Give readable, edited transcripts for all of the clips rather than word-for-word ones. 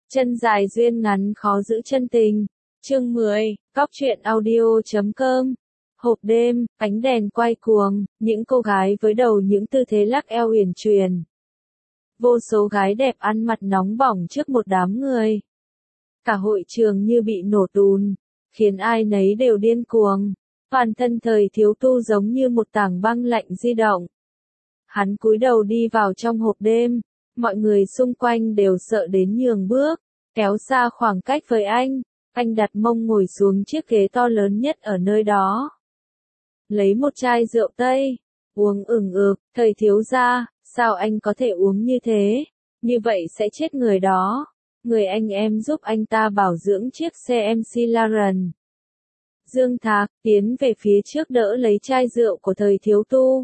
Chân dài duyên ngắn khó giữ chân tình. Chương 10, Cóc truyện audio.com. Hộp đêm, ánh đèn quay cuồng, những cô gái với đầu những tư thế lắc eo uyển chuyển. Vô số gái đẹp ăn mặc nóng bỏng trước một đám người. Cả hội trường như bị nổ tùn, khiến ai nấy đều điên cuồng. Toàn thân Thời Thiếu Tu giống như một tảng băng lạnh di động. Hắn cúi đầu đi vào trong hộp đêm, mọi người xung quanh đều sợ đến nhường bước, kéo xa khoảng cách với anh. Anh đặt mông ngồi xuống chiếc ghế to lớn nhất ở nơi đó. Lấy một chai rượu Tây, uống ửng ực. Thời thiếu gia, sao anh có thể uống như thế? Như vậy sẽ chết người đó. Người anh em giúp anh ta bảo dưỡng chiếc xe McLaren. Dương Thạc tiến về phía trước đỡ lấy chai rượu của Thời Thiếu Tu.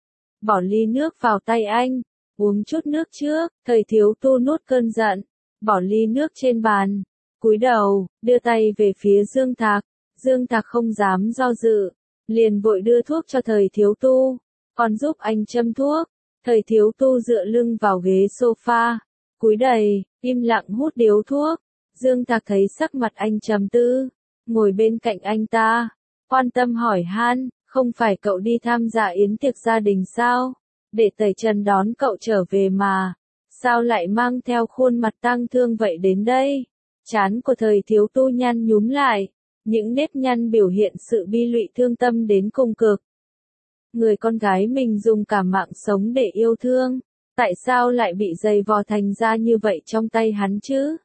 Bỏ ly nước vào tay anh, uống chút nước trước. Thời Thiếu Tu nuốt cơn giận, bỏ ly nước trên bàn, cúi đầu, đưa tay về phía Dương Thạc. Dương Thạc không dám do dự, liền vội đưa thuốc cho Thời Thiếu Tu, còn giúp anh châm thuốc. Thời Thiếu Tu dựa lưng vào ghế sofa, cúi đầy, im lặng hút điếu thuốc. Dương Thạc thấy sắc mặt anh trầm tư, ngồi bên cạnh anh ta, quan tâm hỏi han, không phải cậu đi tham gia yến tiệc gia đình sao? Để Tẩy Trần đón cậu trở về mà, sao lại mang theo khuôn mặt tang thương vậy đến đây? Trán của Thời Thiếu Tu nhăn nhúm lại, những nếp nhăn biểu hiện sự bi lụy thương tâm đến cùng cực. Người con gái mình dùng cả mạng sống để yêu thương, tại sao lại bị giày vò thành ra như vậy trong tay hắn chứ?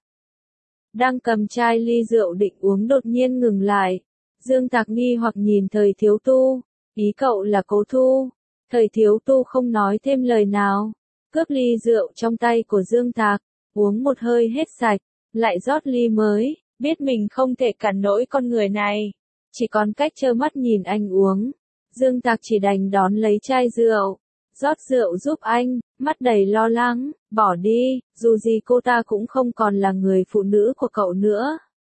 Đang cầm chai ly rượu định uống đột nhiên ngừng lại. Dương Thạc nghi hoặc nhìn Thời Thiếu Tu, ý cậu là Cố Thu? Thời Thiếu Tu không nói thêm lời nào, cướp ly rượu trong tay của Dương Thạc, uống một hơi hết sạch, lại rót ly mới, biết mình không thể cản nổi con người này, chỉ còn cách trơ mắt nhìn anh uống. Dương Thạc chỉ đành đón lấy chai rượu, rót rượu giúp anh, mắt đầy lo lắng, bỏ đi, dù gì cô ta cũng không còn là người phụ nữ của cậu nữa.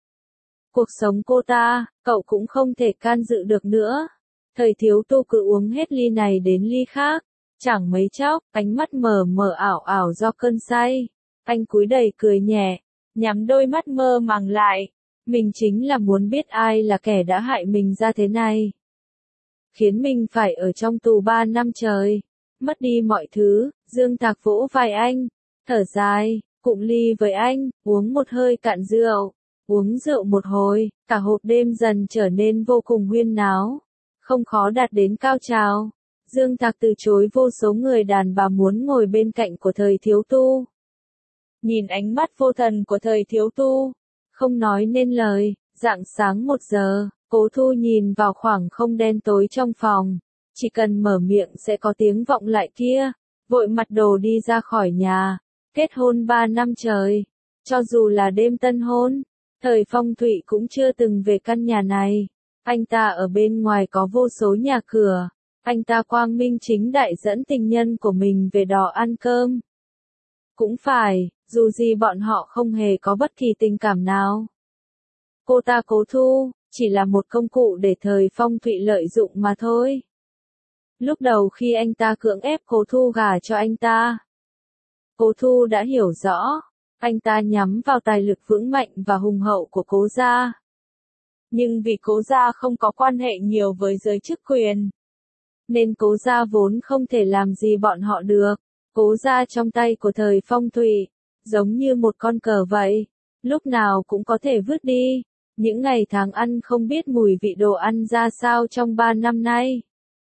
Cuộc sống cô ta, cậu cũng không thể can dự được nữa. Thời Thiếu Tu cứ uống hết ly này đến ly khác, chẳng mấy chốc, ánh mắt mờ mờ ảo ảo do cơn say. Anh cúi đầy cười nhẹ, nhắm đôi mắt mơ màng lại. Mình chính là muốn biết ai là kẻ đã hại mình ra thế này, khiến mình phải ở trong tù 3 năm trời, mất đi mọi thứ. Dương Thạc vỗ vai anh, thở dài, cụng ly với anh, uống một hơi cạn rượu. Uống rượu một hồi, cả hộp đêm dần trở nên vô cùng huyên náo, không khó đạt đến cao trào. Dương Thạc từ chối vô số người đàn bà muốn ngồi bên cạnh của Thời Thiếu Tu. Nhìn ánh mắt vô thần của Thời Thiếu Tu, không nói nên lời. Rạng sáng 1 giờ, Cố Thu nhìn vào khoảng không đen tối trong phòng, chỉ cần mở miệng sẽ có tiếng vọng lại kia, vội mặc đồ đi ra khỏi nhà. Kết hôn 3 năm trời, cho dù là đêm tân hôn, Thời Phong Thụy cũng chưa từng về căn nhà này. Anh ta ở bên ngoài có vô số nhà cửa, anh ta quang minh chính đại dẫn tình nhân của mình về đó ăn cơm. Cũng phải, dù gì bọn họ không hề có bất kỳ tình cảm nào. Cô ta Cố Thu, chỉ là một công cụ để Thời Phong Thụy lợi dụng mà thôi. Lúc đầu khi anh ta cưỡng ép Cố Thu gả cho anh ta, Cố Thu đã hiểu rõ, anh ta nhắm vào tài lực vững mạnh và hùng hậu của Cố gia. Nhưng vì Cố gia không có quan hệ nhiều với giới chức quyền, nên Cố gia vốn không thể làm gì bọn họ được. Cố gia trong tay của Thời Phong Thụy, giống như một con cờ vậy, lúc nào cũng có thể vứt đi. Những ngày tháng ăn không biết mùi vị đồ ăn ra sao trong 3 năm nay.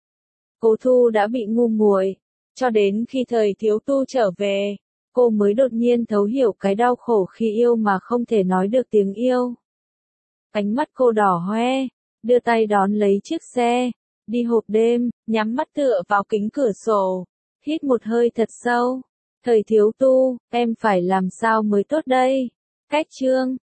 Cố Thu đã bị ngu muội, cho đến khi Thời Thiếu Tu trở về, cô mới đột nhiên thấu hiểu cái đau khổ khi yêu mà không thể nói được tiếng yêu. Ánh mắt cô đỏ hoe, đưa tay đón lấy chiếc xe, đi hộp đêm, nhắm mắt tựa vào kính cửa sổ, hít một hơi thật sâu. Thời Thiếu Tu, em phải làm sao mới tốt đây? Cách chương